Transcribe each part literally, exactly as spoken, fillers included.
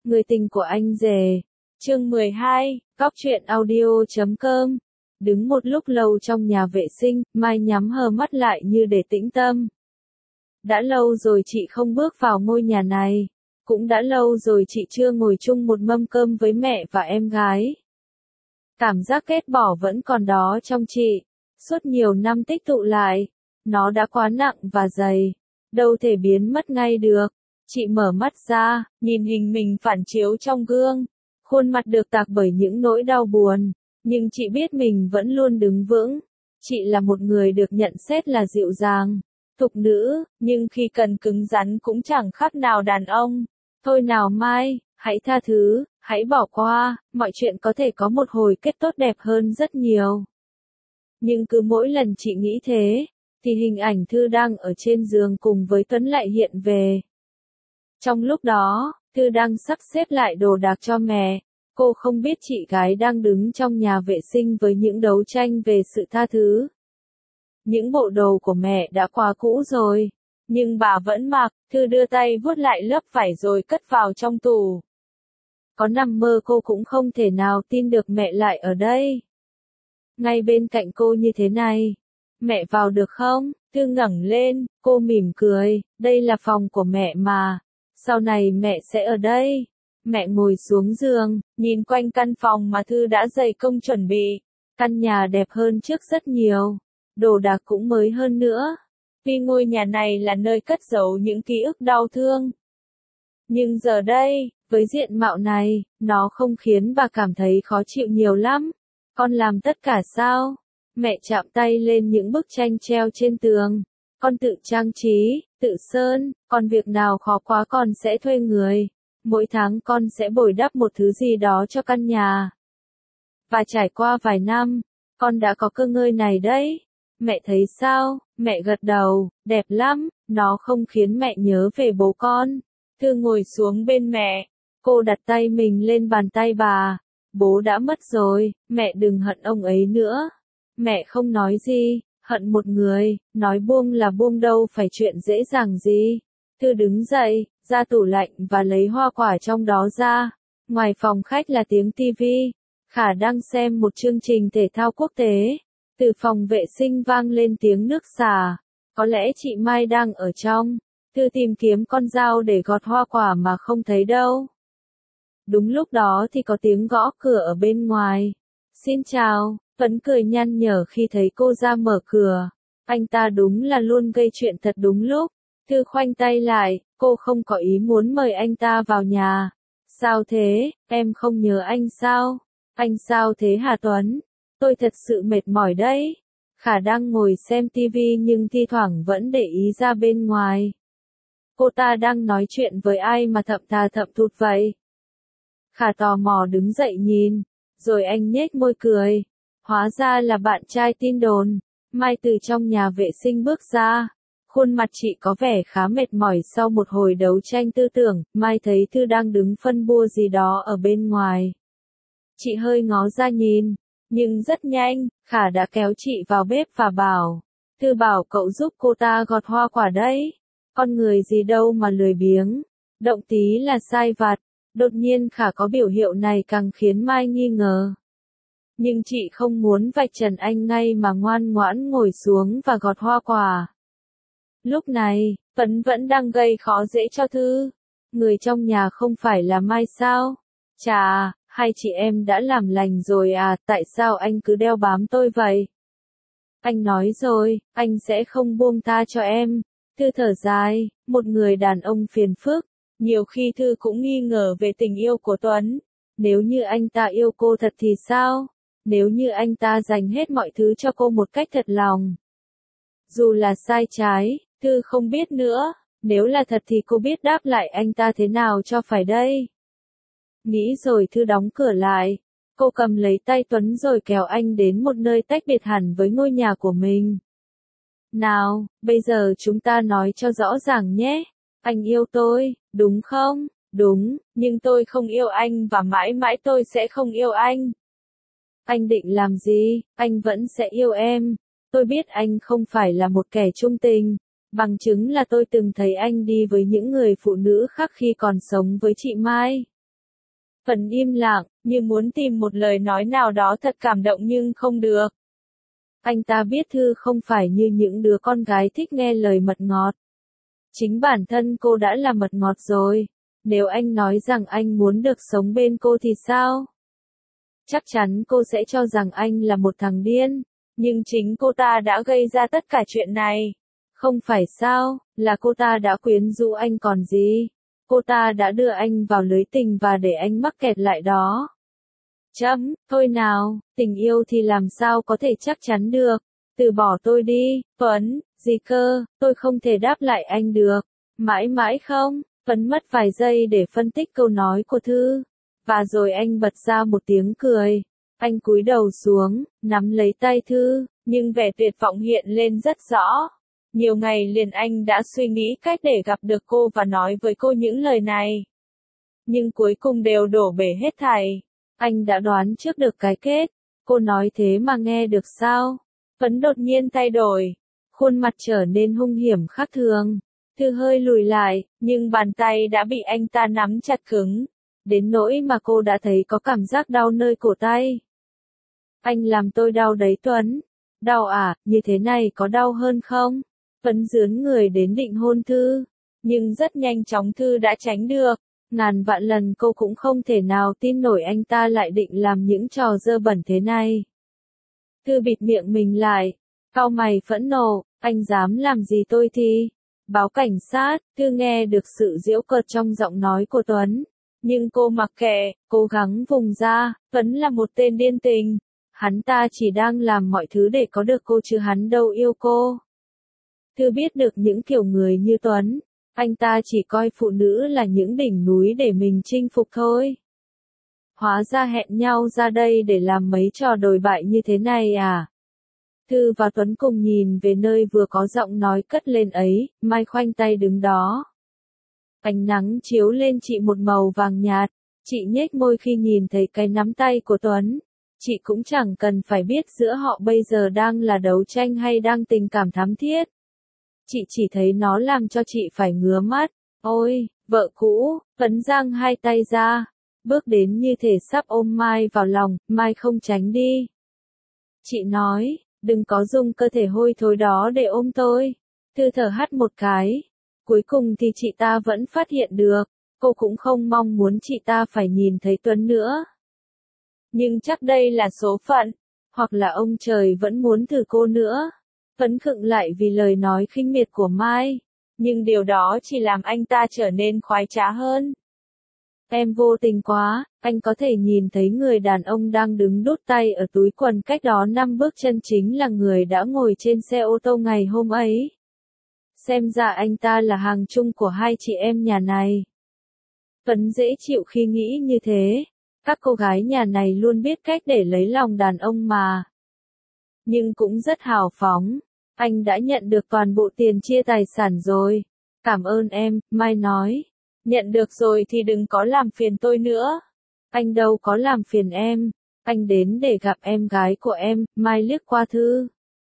Người tình của anh rể. Chương mười hai, Góc truyện audio chấm com. Đứng một lúc lâu trong nhà vệ sinh, Mai nhắm hờ mắt lại như để tĩnh tâm. Đã lâu rồi chị không bước vào ngôi nhà này. Cũng đã lâu rồi chị chưa ngồi chung một mâm cơm với mẹ và em gái. Cảm giác ghét bỏ vẫn còn đó trong chị. Suốt nhiều năm tích tụ lại. Nó đã quá nặng và dày. Đâu thể biến mất ngay được. Chị mở mắt ra, nhìn hình mình phản chiếu trong gương. Khuôn mặt được tạc bởi những nỗi đau buồn. Nhưng chị biết mình vẫn luôn đứng vững. Chị là một người được nhận xét là dịu dàng, thục nữ, nhưng khi cần cứng rắn cũng chẳng khác nào đàn ông. Thôi nào Mai, hãy tha thứ, hãy bỏ qua, mọi chuyện có thể có một hồi kết tốt đẹp hơn rất nhiều. Nhưng cứ mỗi lần chị nghĩ thế, thì hình ảnh Thư đang ở trên giường cùng với Tuấn lại hiện về. Trong lúc đó, Thư đang sắp xếp lại đồ đạc cho mẹ. Cô không biết chị gái đang đứng trong nhà vệ sinh với những đấu tranh về sự tha thứ. Những bộ đồ của mẹ đã quá cũ rồi, nhưng bà vẫn mặc. Thư đưa tay vuốt lại lớp vải rồi cất vào trong tủ. Có nằm mơ cô cũng không thể nào tin được mẹ lại ở đây. Ngay bên cạnh cô như thế này. Mẹ vào được không? Thư ngẩng lên, cô mỉm cười, đây là phòng của mẹ mà. Sau này mẹ sẽ ở đây. Mẹ ngồi xuống giường, nhìn quanh căn phòng mà Thư đã dày công chuẩn bị. Căn nhà đẹp hơn trước rất nhiều. Đồ đạc cũng mới hơn nữa. Vì ngôi nhà này là nơi cất giấu những ký ức đau thương. Nhưng giờ đây, với diện mạo này, nó không khiến bà cảm thấy khó chịu nhiều lắm. Con làm tất cả sao? Mẹ chạm tay lên những bức tranh treo trên tường. Con tự trang trí, tự sơn, còn việc nào khó quá con sẽ thuê người. Mỗi tháng con sẽ bồi đắp một thứ gì đó cho căn nhà. Và trải qua vài năm, con đã có cơ ngơi này đấy. Mẹ thấy sao? Mẹ gật đầu, đẹp lắm, nó không khiến mẹ nhớ về bố con. Thư ngồi xuống bên mẹ. Cô đặt tay mình lên bàn tay bà. Bố đã mất rồi, mẹ đừng hận ông ấy nữa. Mẹ không nói gì, hận một người, nói buông là buông đâu phải chuyện dễ dàng gì. Thư đứng dậy, ra tủ lạnh và lấy hoa quả trong đó ra. Ngoài phòng khách là tiếng tivi. Khả đang xem một chương trình thể thao quốc tế. Từ phòng vệ sinh vang lên tiếng nước xả. Có lẽ chị Mai đang ở trong. Thư tìm kiếm con dao để gọt hoa quả mà không thấy đâu. Đúng lúc đó thì có tiếng gõ cửa ở bên ngoài. Xin chào, Tuấn cười nhăn nhở khi thấy cô ra mở cửa. Anh ta đúng là luôn gây chuyện thật đúng lúc. Thư khoanh tay lại, cô không có ý muốn mời anh ta vào nhà. Sao thế, em không nhớ anh sao? Anh sao thế hả Tuấn? Tôi thật sự mệt mỏi đấy. Khả đang ngồi xem tivi nhưng thi thoảng vẫn để ý ra bên ngoài. Cô ta đang nói chuyện với ai mà thậm thà thậm thụt vậy? Khả tò mò đứng dậy nhìn, rồi anh nhếch môi cười. Hóa ra là bạn trai tin đồn. Mai từ trong nhà vệ sinh bước ra. Khuôn mặt chị có vẻ khá mệt mỏi sau một hồi đấu tranh tư tưởng. Mai thấy Thư đang đứng phân bua gì đó ở bên ngoài. Chị hơi ngó ra nhìn, nhưng rất nhanh, Khả đã kéo chị vào bếp và bảo. Thư bảo cậu giúp cô ta gọt hoa quả đấy. Con người gì đâu mà lười biếng. Động tí là sai vặt. Đột nhiên Khả có biểu hiệu này càng khiến Mai nghi ngờ. Nhưng chị không muốn vạch trần anh ngay mà ngoan ngoãn ngồi xuống và gọt hoa quả. Lúc này, Tuấn vẫn đang gây khó dễ cho Thư. Người trong nhà không phải là Mai sao? Chà, hai chị em đã làm lành rồi à, tại sao anh cứ đeo bám tôi vậy? Anh nói rồi, anh sẽ không buông tha cho em. Thư thở dài, một người đàn ông phiền phức. Nhiều khi Thư cũng nghi ngờ về tình yêu của Tuấn. Nếu như anh ta yêu cô thật thì sao? Nếu như anh ta dành hết mọi thứ cho cô một cách thật lòng. Dù là sai trái, Thư không biết nữa. Nếu là thật thì cô biết đáp lại anh ta thế nào cho phải đây? Nghĩ rồi Thư đóng cửa lại. Cô cầm lấy tay Tuấn rồi kéo anh đến một nơi tách biệt hẳn với ngôi nhà của mình. Nào, bây giờ chúng ta nói cho rõ ràng nhé. Anh yêu tôi, đúng không? Đúng, nhưng tôi không yêu anh và mãi mãi tôi sẽ không yêu anh. Anh định làm gì? Anh vẫn sẽ yêu em. Tôi biết anh không phải là một kẻ trung tình. Bằng chứng là tôi từng thấy anh đi với những người phụ nữ khác khi còn sống với chị Mai. Tuấn im lặng, như muốn tìm một lời nói nào đó thật cảm động nhưng không được. Anh ta biết Thư không phải như những đứa con gái thích nghe lời mật ngọt. Chính bản thân cô đã là mật ngọt rồi. Nếu anh nói rằng anh muốn được sống bên cô thì sao? Chắc chắn cô sẽ cho rằng anh là một thằng điên. Nhưng chính cô ta đã gây ra tất cả chuyện này. Không phải sao, là cô ta đã quyến rũ anh còn gì. Cô ta đã đưa anh vào lưới tình và để anh mắc kẹt lại đó. Chấm, thôi nào, tình yêu thì làm sao có thể chắc chắn được. Từ bỏ tôi đi, Tuấn, gì cơ, tôi không thể đáp lại anh được. Mãi mãi không, Tuấn mất vài giây để phân tích câu nói của Thư. Và rồi anh bật ra một tiếng cười. Anh cúi đầu xuống, nắm lấy tay Thư, nhưng vẻ tuyệt vọng hiện lên rất rõ. Nhiều ngày liền anh đã suy nghĩ cách để gặp được cô và nói với cô những lời này. Nhưng cuối cùng đều đổ bể hết thảy. Anh đã đoán trước được cái kết. Cô nói thế mà nghe được sao? Tuấn đột nhiên thay đổi. Khuôn mặt trở nên hung hiểm khác thường. Thư hơi lùi lại, nhưng bàn tay đã bị anh ta nắm chặt cứng. Đến nỗi mà cô đã thấy có cảm giác đau nơi cổ tay. Anh làm tôi đau đấy Tuấn. Đau à, như thế này có đau hơn không? Tuấn dướn người đến định hôn Thư. Nhưng rất nhanh chóng Thư đã tránh được. Ngàn vạn lần cô cũng không thể nào tin nổi anh ta lại định làm những trò dơ bẩn thế này. Thư bịt miệng mình lại. Cau mày phẫn nộ, anh dám làm gì tôi thì? Báo cảnh sát. Thư nghe được sự giễu cợt trong giọng nói của Tuấn. Nhưng cô mặc kệ, cố gắng vùng ra. Tuấn là một tên điên tình. Hắn ta chỉ đang làm mọi thứ để có được cô chứ hắn đâu yêu cô. Thư biết được những kiểu người như Tuấn. Anh ta chỉ coi phụ nữ là những đỉnh núi để mình chinh phục thôi. Hóa ra hẹn nhau ra đây để làm mấy trò đồi bại như thế này à? Thư và Tuấn cùng nhìn về nơi vừa có giọng nói cất lên ấy, Mai khoanh tay đứng đó. Ánh nắng chiếu lên chị một màu vàng nhạt, chị nhếch môi khi nhìn thấy cái nắm tay của Tuấn. Chị cũng chẳng cần phải biết giữa họ bây giờ đang là đấu tranh hay đang tình cảm thắm thiết. Chị chỉ thấy nó làm cho chị phải ngứa mắt. Ôi, vợ cũ, Tuấn giang hai tay ra, bước đến như thể sắp ôm Mai vào lòng, Mai không tránh đi. Chị nói, đừng có dùng cơ thể hôi thối đó để ôm tôi. Thư thở hắt một cái. Cuối cùng thì chị ta vẫn phát hiện được, cô cũng không mong muốn chị ta phải nhìn thấy Tuấn nữa. Nhưng chắc đây là số phận, hoặc là ông trời vẫn muốn thử cô nữa. Tuấn khựng lại vì lời nói khinh miệt của Mai, nhưng điều đó chỉ làm anh ta trở nên khoái trá hơn. Em vô tình quá, anh có thể nhìn thấy người đàn ông đang đứng đút tay ở túi quần cách đó năm bước chân chính là người đã ngồi trên xe ô tô ngày hôm ấy. Xem ra anh ta là hàng chung của hai chị em nhà này. Tuấn dễ chịu khi nghĩ như thế. Các cô gái nhà này luôn biết cách để lấy lòng đàn ông mà. Nhưng cũng rất hào phóng. Anh đã nhận được toàn bộ tiền chia tài sản rồi. Cảm ơn em, Mai nói. Nhận được rồi thì đừng có làm phiền tôi nữa. Anh đâu có làm phiền em. Anh đến để gặp em gái của em, Mai liếc qua Thư.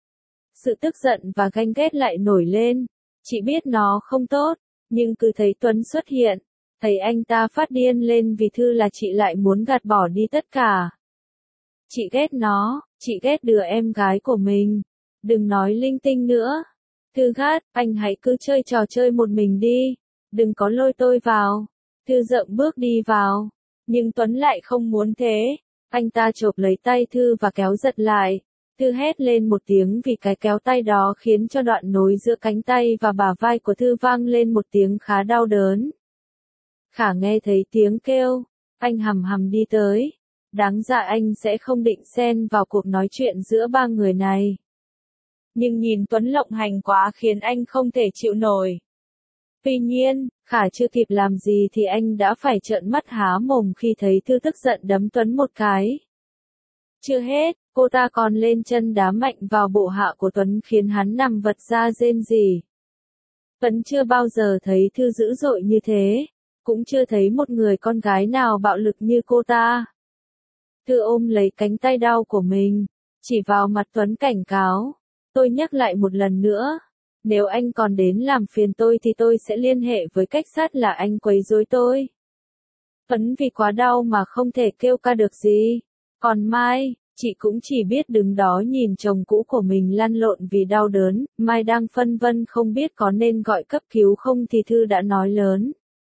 Sự tức giận và ganh ghét lại nổi lên. Chị biết nó không tốt, nhưng cứ thấy Tuấn xuất hiện. Thấy anh ta phát điên lên vì Thư là chị lại muốn gạt bỏ đi tất cả. Chị ghét nó, chị ghét đứa em gái của mình. Đừng nói linh tinh nữa. Thư gắt, anh hãy cứ chơi trò chơi một mình đi. Đừng có lôi tôi vào. Thư dậm bước đi vào. Nhưng Tuấn lại không muốn thế. Anh ta chộp lấy tay Thư và kéo giật lại. Thư hét lên một tiếng vì cái kéo tay đó khiến cho đoạn nối giữa cánh tay và bả vai của Thư vang lên một tiếng khá đau đớn. Khả nghe thấy tiếng kêu, anh hầm hầm đi tới. Đáng ra anh sẽ không định xen vào cuộc nói chuyện giữa ba người này. Nhưng nhìn Tuấn lộng hành quá khiến anh không thể chịu nổi. Tuy nhiên, Khả chưa kịp làm gì thì anh đã phải trợn mắt há mồm khi thấy Thư tức giận đấm Tuấn một cái. Chưa hết, cô ta còn lên chân đá mạnh vào bộ hạ của Tuấn khiến hắn nằm vật ra rên rỉ. Tuấn chưa bao giờ thấy Thư dữ dội như thế, cũng chưa thấy một người con gái nào bạo lực như cô ta. Thư ôm lấy cánh tay đau của mình, chỉ vào mặt Tuấn cảnh cáo. Tôi nhắc lại một lần nữa, nếu anh còn đến làm phiền tôi thì tôi sẽ liên hệ với cảnh sát là anh quấy rối tôi. Phấn vì quá đau mà không thể kêu ca được gì. Còn Mai, chị cũng chỉ biết đứng đó nhìn chồng cũ của mình lăn lộn vì đau đớn, Mai đang phân vân không biết có nên gọi cấp cứu không thì Thư đã nói lớn.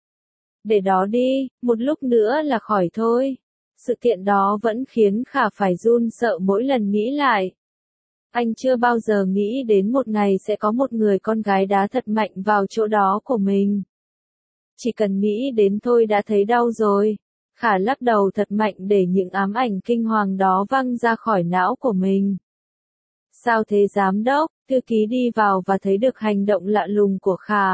Để đó đi, một lúc nữa là khỏi thôi. Sự kiện đó vẫn khiến Khả phải run sợ mỗi lần nghĩ lại. Anh chưa bao giờ nghĩ đến một ngày sẽ có một người con gái đá thật mạnh vào chỗ đó của mình. Chỉ cần nghĩ đến thôi đã thấy đau rồi. Khả lắc đầu thật mạnh để những ám ảnh kinh hoàng đó văng ra khỏi não của mình. Sao thế giám đốc? Thư ký đi vào và thấy được hành động lạ lùng của Khả.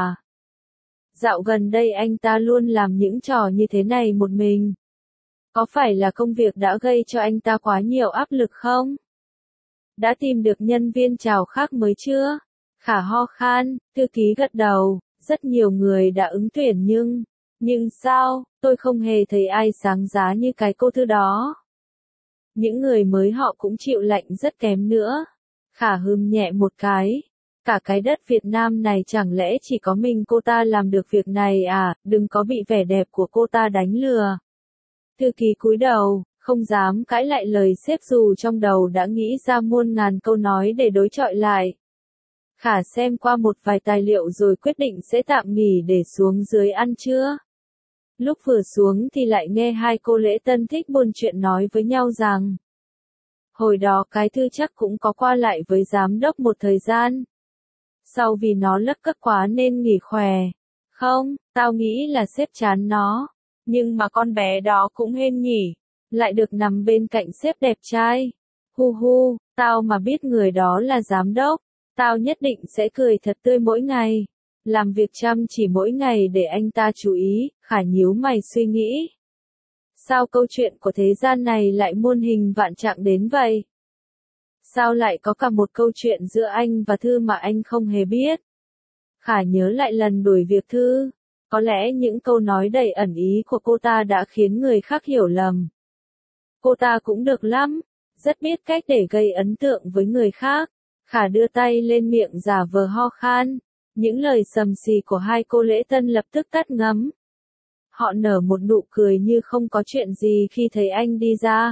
Dạo gần đây anh ta luôn làm những trò như thế này một mình. Có phải là công việc đã gây cho anh ta quá nhiều áp lực không? Đã tìm được nhân viên chào khác mới chưa? Khả ho khan, thư ký gật đầu, rất nhiều người đã ứng tuyển nhưng... Nhưng sao, tôi không hề thấy ai sáng giá như cái cô Thư đó. Những người mới họ cũng chịu lạnh rất kém nữa. Khả hừm nhẹ một cái. Cả cái đất Việt Nam này chẳng lẽ chỉ có mình cô ta làm được việc này à, đừng có bị vẻ đẹp của cô ta đánh lừa. Thư ký cúi đầu, không dám cãi lại lời sếp dù trong đầu đã nghĩ ra muôn ngàn câu nói để đối chọi lại. Khả xem qua một vài tài liệu rồi quyết định sẽ tạm nghỉ để xuống dưới ăn trưa. Lúc vừa xuống thì lại nghe hai cô lễ tân thích buôn chuyện nói với nhau rằng hồi đó cái Thư chắc cũng có qua lại với giám đốc một thời gian. Sau vì nó lất cất quá nên nghỉ khỏe. Không, tao nghĩ là sếp chán nó. Nhưng mà con bé đó cũng hên nhỉ. Lại được nằm bên cạnh sếp đẹp trai. Hu hu, tao mà biết người đó là giám đốc. Tao nhất định sẽ cười thật tươi mỗi ngày. Làm việc chăm chỉ mỗi ngày để anh ta chú ý, Khả nhíu mày suy nghĩ. Sao câu chuyện của thế gian này lại muôn hình vạn trạng đến vậy? Sao lại có cả một câu chuyện giữa anh và Thư mà anh không hề biết? Khả nhớ lại lần đuổi việc Thư. Có lẽ những câu nói đầy ẩn ý của cô ta đã khiến người khác hiểu lầm. Cô ta cũng được lắm, rất biết cách để gây ấn tượng với người khác. Khả đưa tay lên miệng giả vờ ho khan. Những lời sầm xì của hai cô lễ tân lập tức tắt ngấm. Họ nở một nụ cười như không có chuyện gì khi thấy anh đi ra.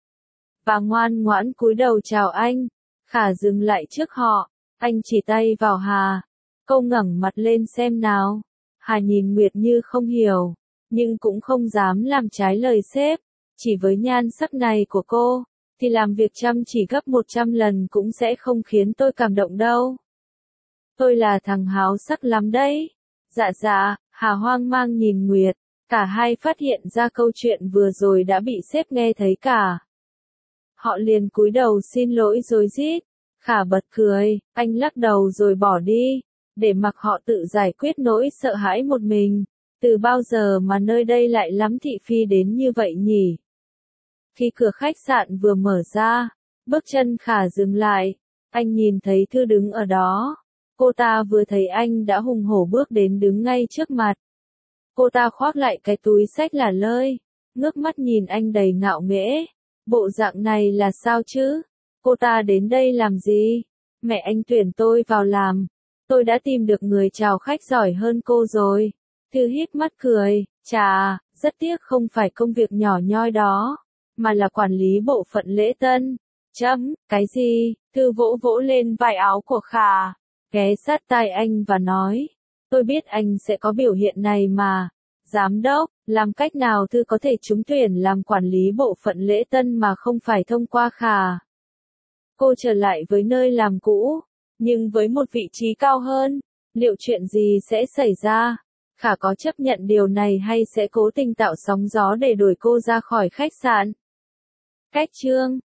Và ngoan ngoãn cúi đầu chào anh. Khả dừng lại trước họ. Anh chỉ tay vào Hà. Cô ngẩng mặt lên xem nào. Hà nhìn Nguyệt như không hiểu. Nhưng cũng không dám làm trái lời sếp. Chỉ với nhan sắc này của cô, thì làm việc chăm chỉ gấp một trăm lần cũng sẽ không khiến tôi cảm động đâu. Tôi là thằng háo sắc lắm đấy. Dạ dạ, Hà hoang mang nhìn Nguyệt. Cả hai phát hiện ra câu chuyện vừa rồi đã bị sếp nghe thấy cả. Họ liền cúi đầu xin lỗi rối rít. Khả bật cười, anh lắc đầu rồi bỏ đi. Để mặc họ tự giải quyết nỗi sợ hãi một mình. Từ bao giờ mà nơi đây lại lắm thị phi đến như vậy nhỉ? Khi cửa khách sạn vừa mở ra, bước chân Khả dừng lại. Anh nhìn thấy Thư đứng ở đó. Cô ta vừa thấy anh đã hùng hổ bước đến đứng ngay trước mặt. Cô ta khoác lại cái túi xách là lơi, ngước mắt nhìn anh đầy ngạo nghễ. Bộ dạng này là sao chứ? Cô ta đến đây làm gì? Mẹ anh tuyển tôi vào làm. Tôi đã tìm được người chào khách giỏi hơn cô rồi. Thư híp mắt cười, chà, rất tiếc không phải công việc nhỏ nhoi đó, mà là quản lý bộ phận lễ tân. Chấm, cái gì? Thư vỗ vỗ lên vai áo của Khả, ghé sát tai anh và nói, tôi biết anh sẽ có biểu hiện này mà. Giám đốc, làm cách nào Thư có thể trúng tuyển làm quản lý bộ phận lễ tân mà không phải thông qua Khả? Cô trở lại với nơi làm cũ, nhưng với một vị trí cao hơn, liệu chuyện gì sẽ xảy ra? Khả có chấp nhận điều này hay sẽ cố tình tạo sóng gió để đuổi cô ra khỏi khách sạn? Cách chương